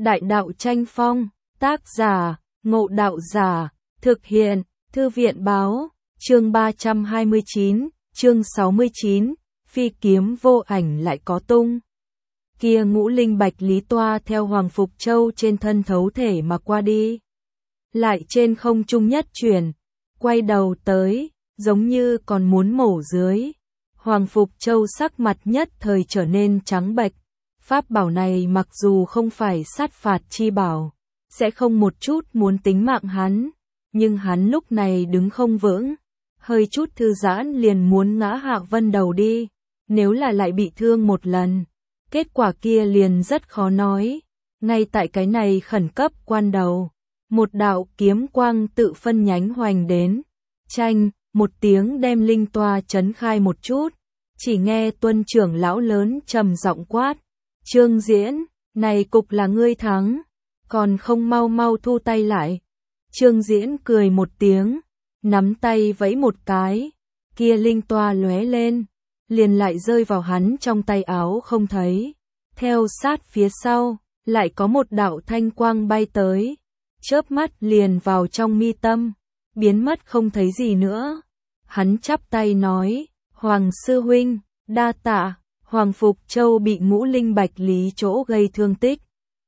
Đại đạo tranh phong, tác giả, Ngộ Đạo Giả, thực hiện, Thư viện báo, chương 329, chương 69, phi kiếm vô ảnh lại có tung. Kia ngũ linh bạch lý toa theo Hoàng Phục Châu trên thân thấu thể mà qua đi. Lại trên không trung nhất chuyển, quay đầu tới, giống như còn muốn mổ dưới. Hoàng Phục Châu sắc mặt nhất thời trở nên trắng bệch. Pháp bảo này mặc dù không phải sát phạt chi bảo, sẽ không một chút muốn tính mạng hắn, nhưng hắn lúc này đứng không vững, hơi chút thư giãn liền muốn ngã hạ vân đầu đi, nếu là lại bị thương một lần, kết quả kia liền rất khó nói. Ngay tại cái này khẩn cấp quan đầu, một đạo kiếm quang tự phân nhánh hoành đến, chanh, một tiếng đem linh toa chấn khai một chút, chỉ nghe Tuân trưởng lão lớn trầm giọng quát. Trương Diễn, này cục là ngươi thắng, còn không mau mau thu tay lại. Trương Diễn cười một tiếng, nắm tay vẫy một cái, kia linh toa lóe lên, liền lại rơi vào hắn trong tay áo không thấy. Theo sát phía sau, lại có một đạo thanh quang bay tới, chớp mắt liền vào trong mi tâm, biến mất không thấy gì nữa. Hắn chắp tay nói, Hoàng sư huynh, đa tạ. Hoàng Phục Châu bị ngũ linh bạch lý chỗ gây thương tích.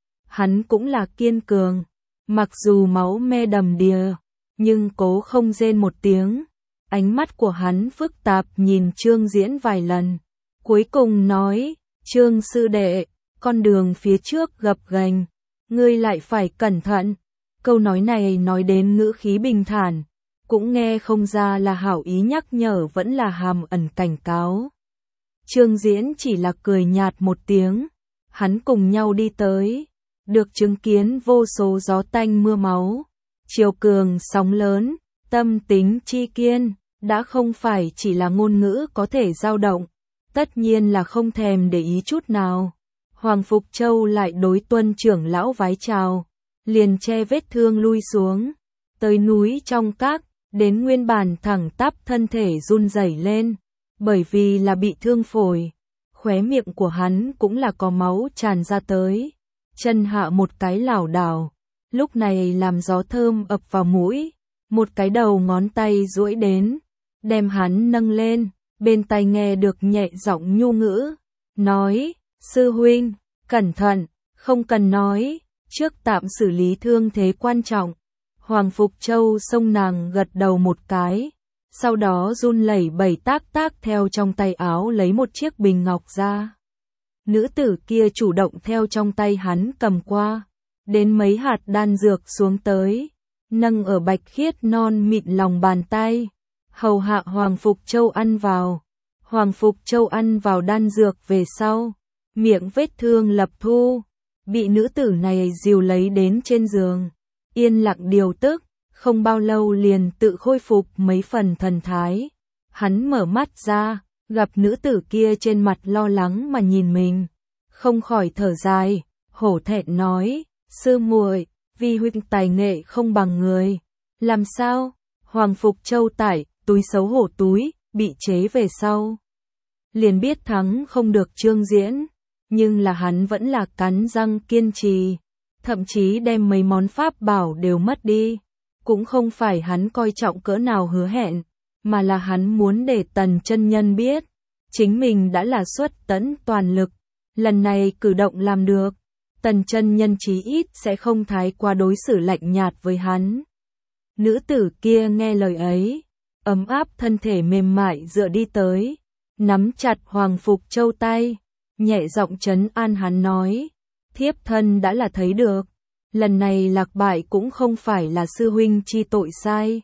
Hắn cũng là kiên cường, mặc dù máu me đầm đìa, nhưng cố không rên một tiếng. Ánh mắt của hắn phức tạp nhìn Trương Diễn vài lần. Cuối cùng nói, Trương sư đệ, con đường phía trước gập ghềnh, ngươi lại phải cẩn thận. Câu nói này nói đến ngữ khí bình thản, cũng nghe không ra là hảo ý nhắc nhở vẫn là hàm ẩn cảnh cáo. Trương Diễn chỉ là cười nhạt một tiếng, hắn cùng nhau đi tới, được chứng kiến vô số gió tanh mưa máu, chiều cường sóng lớn, tâm tính chi kiên, đã không phải chỉ là ngôn ngữ có thể dao động, tất nhiên là không thèm để ý chút nào. Hoàng Phục Châu lại đối Tuân trưởng lão vái chào, liền che vết thương lui xuống, tới núi trong các, đến nguyên bản thẳng tắp thân thể run rẩy lên. Bởi vì là bị thương phổi, khóe miệng của hắn cũng là có máu tràn ra tới, chân hạ một cái lảo đảo, lúc này làm gió thơm ập vào mũi, một cái đầu ngón tay duỗi đến, đem hắn nâng lên, bên tai nghe được nhẹ giọng nhu ngữ, nói, sư huynh, cẩn thận, không cần nói, trước tạm xử lý thương thế quan trọng. Hoàng Phục Châu xông nàng gật đầu một cái. Sau đó run lẩy bẩy tác theo trong tay áo lấy một chiếc bình ngọc ra. Nữ tử kia chủ động theo trong tay hắn cầm qua, đến mấy hạt đan dược xuống tới, nâng ở bạch khiết non mịn lòng bàn tay, hầu hạ Hoàng Phục Châu ăn vào. Hoàng Phục Châu ăn vào đan dược về sau, miệng vết thương lập thu, bị nữ tử này dìu lấy đến trên giường, yên lặng điều tức. Không bao lâu liền tự khôi phục mấy phần thần thái. Hắn mở mắt ra, gặp nữ tử kia trên mặt lo lắng mà nhìn mình, không khỏi thở dài, hổ thẹn nói, sư muội, vi huynh tài nghệ không bằng người. Làm sao? Hoàng Phục Châu tải, túi xấu hổ túi, bị chế về sau. Liền biết thắng không được Trương Diễn, nhưng là hắn vẫn là cắn răng kiên trì, thậm chí đem mấy món pháp bảo đều mất đi. Cũng không phải hắn coi trọng cỡ nào hứa hẹn, mà là hắn muốn để Tần chân nhân biết, chính mình đã là xuất tận toàn lực, lần này cử động làm được, Tần chân nhân chí ít sẽ không thái quá đối xử lạnh nhạt với hắn. Nữ tử kia nghe lời ấy, ấm áp thân thể mềm mại dựa đi tới, nắm chặt Hoàng Phục Châu tay, nhẹ giọng trấn an hắn nói, thiếp thân đã là thấy được. Lần này lạc bại cũng không phải là sư huynh chi tội sai.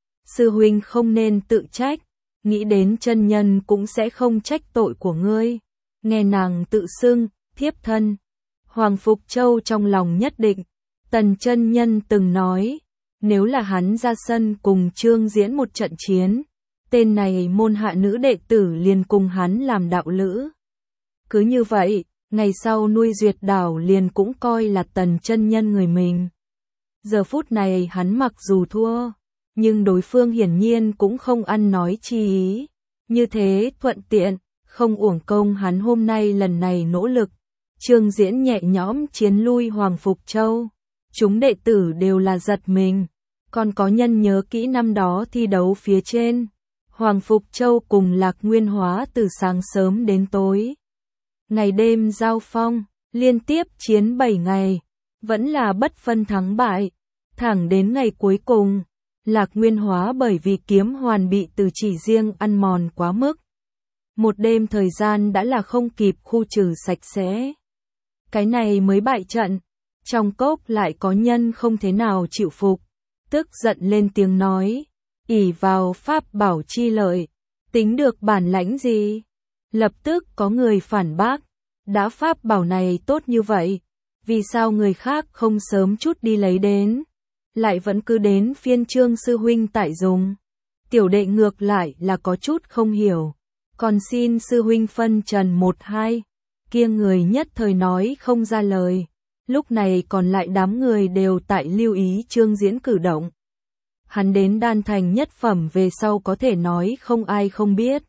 Sư huynh không nên tự trách, nghĩ đến chân nhân cũng sẽ không trách tội của ngươi. Nghe nàng tự xưng, thiếp thân. Hoàng Phục Châu trong lòng nhất định, Tần chân nhân từng nói, nếu là hắn ra sân cùng Trương Diễn một trận chiến, tên này môn hạ nữ đệ tử liền cùng hắn làm đạo lữ. Cứ như vậy, ngày sau nuôi duyệt đảo liền cũng coi là Tần chân nhân người mình. Giờ phút này hắn mặc dù thua, nhưng đối phương hiển nhiên cũng không ăn nói chi ý. Như thế thuận tiện, không uổng công hắn hôm nay lần này nỗ lực. Trương Diễn nhẹ nhõm chiến lui Hoàng Phục Châu. Chúng đệ tử đều là giật mình. Còn có nhân nhớ kỹ năm đó thi đấu phía trên. Hoàng Phục Châu cùng Lạc Nguyên Hóa từ sáng sớm đến tối. Ngày đêm giao phong, liên tiếp chiến 7 ngày. Vẫn là bất phân thắng bại. Thẳng đến ngày cuối cùng, Lạc Nguyên Hóa bởi vì kiếm hoàn bị từ chỉ riêng ăn mòn quá mức. Một đêm thời gian đã là không kịp khu trừ sạch sẽ. Cái này mới bại trận. Trong cốc lại có nhân không thế nào chịu phục. Tức giận lên tiếng nói. Ỷ vào pháp bảo chi lợi. Tính được bản lãnh gì? Lập tức có người phản bác. Đã pháp bảo này tốt như vậy. Vì sao người khác không sớm chút đi lấy đến? Lại vẫn cứ đến phiên Trương sư huynh tại dùng. Tiểu đệ ngược lại là có chút không hiểu. Còn xin sư huynh phân trần một hai. Kia người nhất thời nói không ra lời. Lúc này còn lại đám người đều tại lưu ý Trương Diễn cử động. Hắn đến đan thành nhất phẩm về sau có thể nói không ai không biết.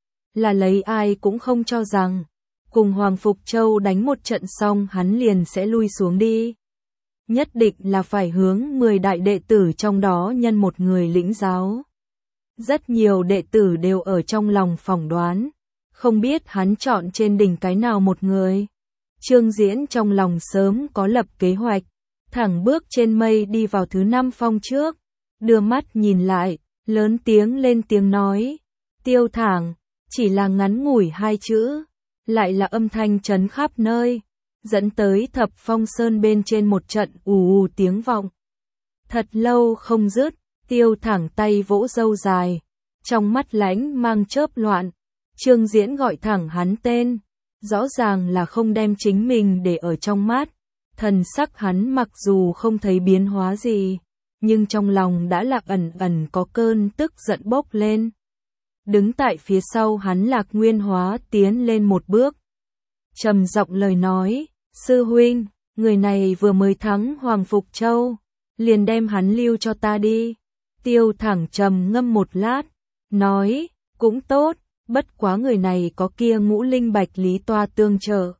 Là lấy ai cũng không cho rằng. Cùng Hoàng Phục Châu đánh một trận xong hắn liền sẽ lui xuống đi. Nhất định là phải hướng 10 đại đệ tử trong đó nhân một người lĩnh giáo. Rất nhiều đệ tử đều ở trong lòng phỏng đoán. Không biết hắn chọn trên đỉnh cái nào một người. Trương Diễn trong lòng sớm có lập kế hoạch. Thẳng bước trên mây đi vào thứ 5 phong trước. Đưa mắt nhìn lại, lớn tiếng lên tiếng nói. Tiêu Thẳng, chỉ là ngắn ngủi 2 chữ. Lại là âm thanh chấn khắp nơi. Dẫn tới Thập Phong Sơn bên trên một trận ù tiếng vọng. Thật lâu không dứt, Tiêu Thẳng tay vỗ râu dài. Trong mắt lánh mang chớp loạn. Trương Diễn gọi thẳng hắn tên. Rõ ràng là không đem chính mình để ở trong mắt. Thần sắc hắn mặc dù không thấy biến hóa gì. Nhưng trong lòng đã là ẩn ẩn có cơn tức giận bốc lên. Đứng tại phía sau hắn Lạc Nguyên Hóa tiến lên một bước. Trầm giọng lời nói, sư huynh, người này vừa mới thắng Hoàng Phục Châu, liền đem hắn lưu cho ta đi. Tiêu Thẳng trầm ngâm một lát, nói, cũng tốt, bất quá người này có kia Ngũ Linh Bạch Lý Toa tương trợ.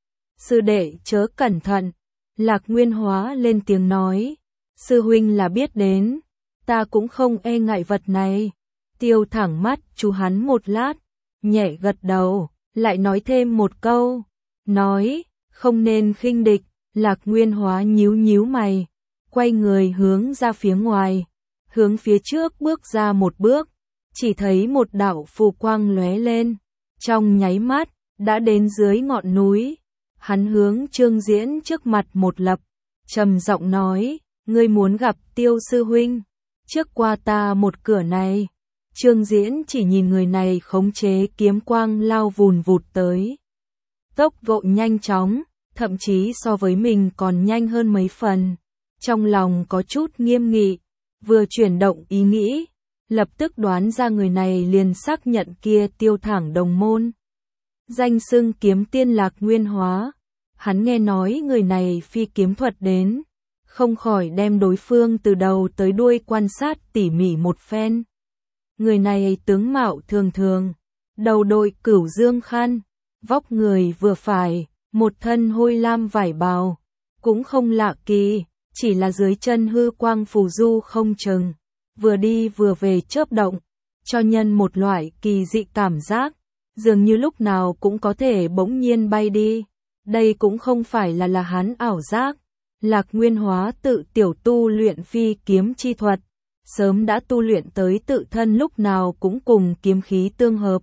Sư đệ chớ cẩn thận, Lạc Nguyên Hóa lên tiếng nói, sư huynh là biết đến, ta cũng không e ngại vật này. Tiêu Thẳng mắt chú hắn một lát, nhẹ gật đầu, lại nói thêm một câu, nói, không nên khinh địch. Lạc Nguyên Hóa nhíu nhíu mày, quay người hướng ra phía ngoài, hướng phía trước bước ra một bước, chỉ thấy một đạo phù quang lóe lên, trong nháy mắt, đã đến dưới ngọn núi. Hắn hướng Trương Diễn trước mặt một lập, trầm giọng nói, ngươi muốn gặp Tiêu sư huynh, trước qua ta một cửa này. Trương Diễn chỉ nhìn người này khống chế kiếm quang lao vùn vụt tới. Tốc độ nhanh chóng, thậm chí so với mình còn nhanh hơn mấy phần. Trong lòng có chút nghiêm nghị, vừa chuyển động ý nghĩ, lập tức đoán ra người này liền xác nhận kia Tiêu Thẳng đồng môn. Danh xưng kiếm tiên Lạc Nguyên Hóa, hắn nghe nói người này phi kiếm thuật đến, không khỏi đem đối phương từ đầu tới đuôi quan sát tỉ mỉ một phen. Người này tướng mạo thường thường, đầu đội cửu dương khăn, vóc người vừa phải, một thân hôi lam vải bào, cũng không lạ kỳ, chỉ là dưới chân hư quang phù du không chừng, vừa đi vừa về chớp động, cho nhân một loại kỳ dị cảm giác, dường như lúc nào cũng có thể bỗng nhiên bay đi. Đây cũng không phải là hắn ảo giác. Lạc Nguyên Hóa tự tiểu tu luyện phi kiếm chi thuật, sớm đã tu luyện tới tự thân lúc nào cũng cùng kiếm khí tương hợp.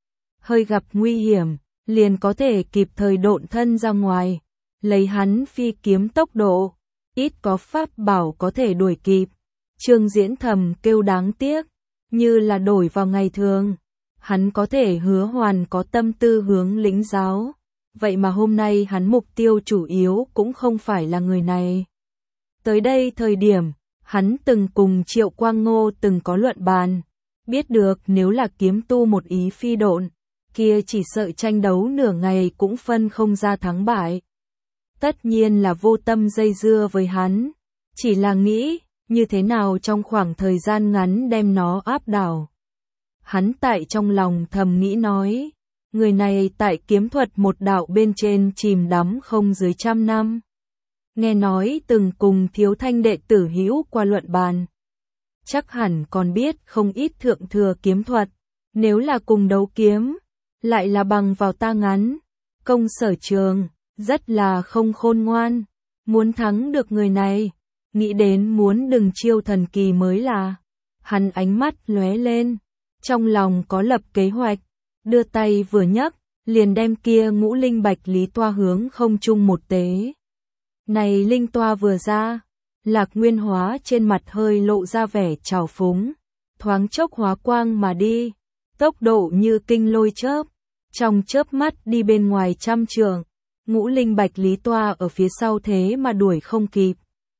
Hơi gặp nguy hiểm, liền có thể kịp thời độn thân ra ngoài, lấy hắn phi kiếm tốc độ, ít có pháp bảo có thể đuổi kịp. Trương Diễn thầm kêu đáng tiếc, như là đổi vào ngày thường, hắn có thể hứa hoàn có tâm tư hướng lĩnh giáo. Vậy mà hôm nay hắn mục tiêu chủ yếu cũng không phải là người này. Tới đây thời điểm, hắn từng cùng Triệu Quang Ngô từng có luận bàn, biết được nếu là kiếm tu một ý phi độn, kia chỉ sợ tranh đấu nửa ngày cũng phân không ra thắng bại. Tất nhiên là vô tâm dây dưa với hắn, chỉ là nghĩ như thế nào trong khoảng thời gian ngắn đem nó áp đảo. Hắn tại trong lòng thầm nghĩ nói, Người này tại kiếm thuật một đạo bên trên chìm đắm không dưới 100 năm. Nghe nói từng cùng Thiếu Thanh đệ tử hữu qua luận bàn. Chắc hẳn còn biết không ít thượng thừa kiếm thuật. Nếu là cùng đấu kiếm, lại là bằng vào ta ngắn. Công sở trường, rất là không khôn ngoan. Muốn thắng được người này, nghĩ đến muốn đừng chiêu thần kỳ mới là. Hắn ánh mắt lóe lên, trong lòng có lập kế hoạch, đưa tay vừa nhấc, liền đem kia ngũ linh bạch lý toa hướng không trung một tế. Này linh toa vừa ra, Lạc Nguyên Hóa trên mặt hơi lộ ra vẻ trào phúng, thoáng chốc hóa quang mà đi, tốc độ như kinh lôi chớp, trong chớp mắt đi bên ngoài 100 trượng, ngũ linh bạch lý toa ở phía sau thế mà đuổi không kịp.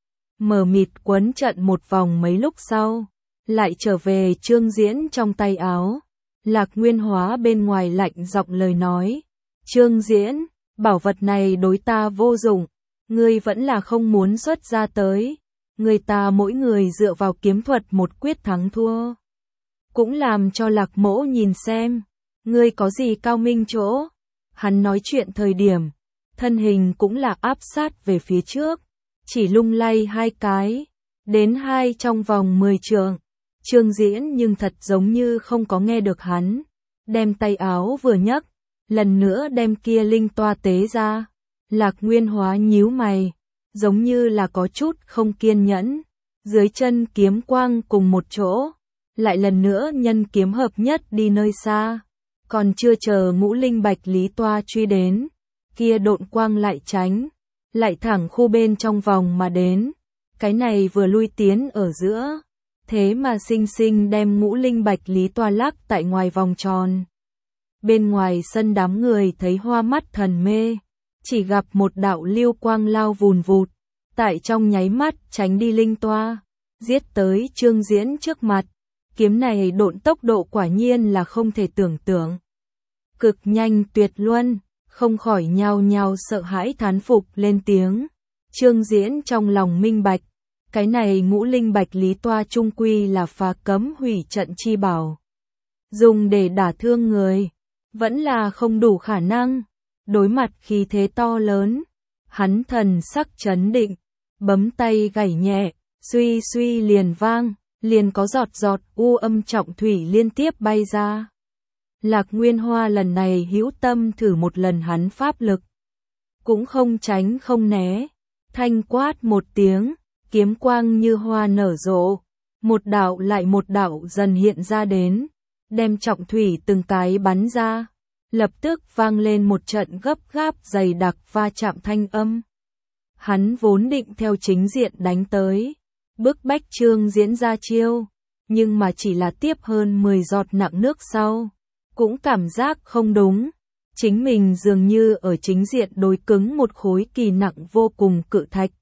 Mờ mịt quấn trận một vòng mấy lúc sau, lại trở về Trương Diễn trong tay áo. Lạc Nguyên Hóa bên ngoài lạnh giọng lời nói, Trương Diễn, bảo vật này đối ta vô dụng, ngươi vẫn là không muốn xuất ra tới, người ta mỗi người dựa vào kiếm thuật một quyết thắng thua. Cũng làm cho Lạc Mỗ nhìn xem, ngươi có gì cao minh chỗ. Hắn nói chuyện thời điểm, thân hình cũng là áp sát về phía trước, chỉ lung lay 2 cái, đến 2 trong vòng 10 trượng. Trương Diễn nhưng thật giống như không có nghe được hắn, đem tay áo vừa nhấc, lần nữa đem kia linh toa tế ra. Lạc Nguyên Hóa nhíu mày, giống như là có chút không kiên nhẫn, dưới chân kiếm quang cùng một chỗ, lại lần nữa nhân kiếm hợp nhất đi nơi xa, còn chưa chờ ngũ linh bạch lý toa truy đến, kia độn quang lại tránh, lại thẳng khu bên trong vòng mà đến, cái này vừa lui tiến ở giữa. Thế mà sinh sinh đem ngũ linh bạch lý toa lắc tại ngoài vòng tròn. Bên ngoài sân đám người thấy hoa mắt thần mê, chỉ gặp một đạo lưu quang lao vùn vụt, tại trong nháy mắt tránh đi linh toa, giết tới Trương Diễn trước mặt. Kiếm này độn tốc độ quả nhiên là không thể tưởng tượng. Cực nhanh tuyệt luân, không khỏi nhao nhao sợ hãi thán phục lên tiếng. Trương Diễn trong lòng minh bạch. Cái này ngũ linh bạch lý toa trung quy là phá cấm hủy trận chi bảo. Dùng để đả thương người, vẫn là không đủ khả năng. Đối mặt khí thế to lớn, hắn thần sắc chấn định, bấm tay gảy nhẹ, suy suy liền vang, liền có giọt giọt u âm trọng thủy liên tiếp bay ra. Lạc Nguyên Hoa lần này hữu tâm thử một lần hắn pháp lực. Cũng không tránh không né, thanh quát một tiếng. Kiếm quang như hoa nở rộ, một đạo lại một đạo dần hiện ra đến, đem trọng thủy từng cái bắn ra, lập tức vang lên một trận gấp gáp dày đặc va chạm thanh âm. Hắn vốn định theo chính diện đánh tới, bức bách Trương Diễn ra chiêu, nhưng mà chỉ là tiếp hơn 10 giọt nặng nước sau, cũng cảm giác không đúng, chính mình dường như ở chính diện đối cứng một khối kỳ nặng vô cùng cự thạch.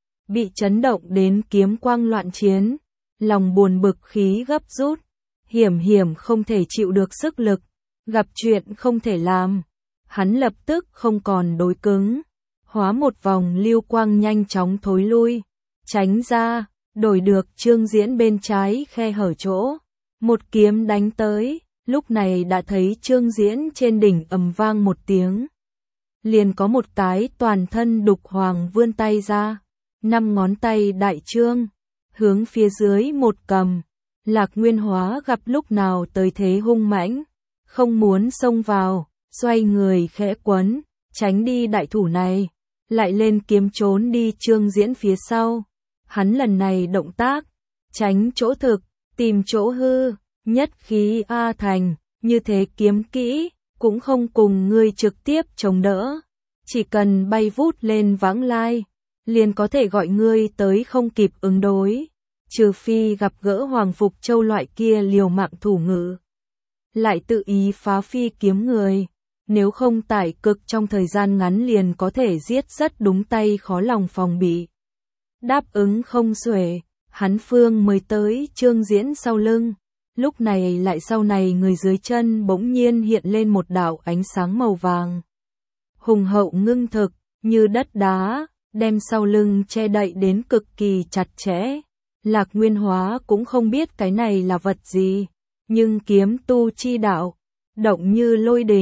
Bị chấn động đến kiếm quang loạn chiến, lòng buồn bực khí gấp rút, hiểm không thể chịu được sức lực, gặp chuyện không thể làm. Hắn lập tức không còn đối cứng, hóa một vòng lưu quang nhanh chóng thối lui, tránh ra, đổi được Trương Diễn bên trái khe hở chỗ. Một kiếm đánh tới, lúc này đã thấy Trương Diễn trên đỉnh ầm vang một tiếng. Liền có một cái toàn thân đục hoàng vươn tay ra. 5 ngón tay đại trương, hướng phía dưới một cầm. Lạc Nguyên Hóa gặp lúc nào tới thế hung mãnh, không muốn xông vào, xoay người khẽ quấn, tránh đi đại thủ này, lại lên kiếm trốn đi Trương Diễn phía sau. Hắn lần này động tác, tránh chỗ thực, tìm chỗ hư, nhất khí A thành, như thế kiếm kỹ, cũng không cùng ngươi trực tiếp chống đỡ, chỉ cần bay vút lên vãng lai, liền có thể gọi ngươi tới không kịp ứng đối, trừ phi gặp gỡ Hoàng Phục Châu loại kia liều mạng thủ ngữ, lại tự ý phá phi kiếm người, nếu không tải cực trong thời gian ngắn liền có thể giết rất đúng tay khó lòng phòng bị. Đáp ứng không xuể, hắn phương mới tới Trương Diễn sau lưng, lúc này lại sau này người dưới chân bỗng nhiên hiện lên một đạo ánh sáng màu vàng. Hùng hậu ngưng thực, như đất đá, đem sau lưng che đậy đến cực kỳ chặt chẽ. Lạc Nguyên Hóa cũng không biết cái này là vật gì, nhưng kiếm tu chi đạo, động như lôi đình,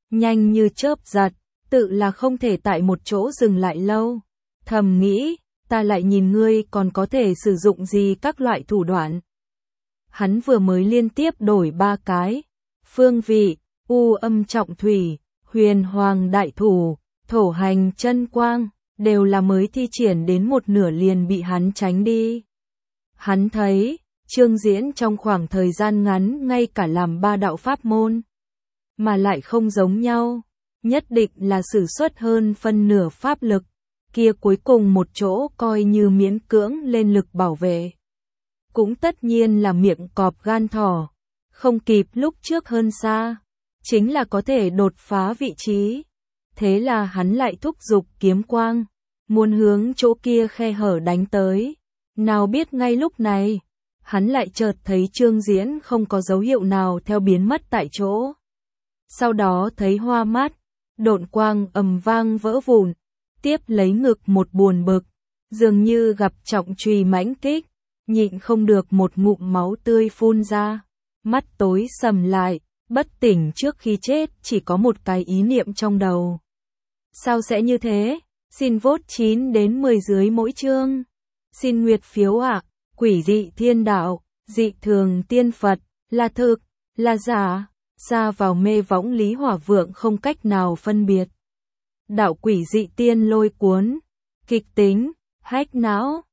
nhanh như chớp giật, tự là không thể tại một chỗ dừng lại lâu. Thầm nghĩ, ta lại nhìn ngươi còn có thể sử dụng gì các loại thủ đoạn. Hắn vừa mới liên tiếp đổi 3 cái. Phương vị, u âm trọng thủy, huyền hoàng đại thủ, thổ hành chân quang, đều là mới thi triển đến một nửa liền bị hắn tránh đi. Hắn thấy, Trương Diễn trong khoảng thời gian ngắn ngay cả làm 3 đạo pháp môn, mà lại không giống nhau, nhất định là sử xuất hơn phân nửa pháp lực, kia cuối cùng một chỗ coi như miễn cưỡng lên lực bảo vệ. Cũng tất nhiên là miệng cọp gan thỏ, không kịp lúc trước hơn xa, chính là có thể đột phá vị trí. Thế là hắn lại thúc giục kiếm quang, muốn hướng chỗ kia khe hở đánh tới. Nào biết ngay lúc này, hắn lại chợt thấy Trương Diễn không có dấu hiệu nào theo biến mất tại chỗ. Sau đó thấy hoa mắt, độn quang ầm vang vỡ vụn, tiếp lấy ngực một buồn bực, dường như gặp trọng truy mãnh kích, nhịn không được một ngụm máu tươi phun ra, mắt tối sầm lại, bất tỉnh trước khi chết chỉ có một cái ý niệm trong đầu. Sao sẽ như thế? Xin vote 9 đến 10 dưới mỗi chương. Xin nguyệt phiếu ạ. Quỷ dị thiên đạo, dị thường tiên Phật, là thực, là giả, xa vào mê võng Lý Hỏa Vượng không cách nào phân biệt. Đạo quỷ dị tiên lôi cuốn, kịch tính, hách não.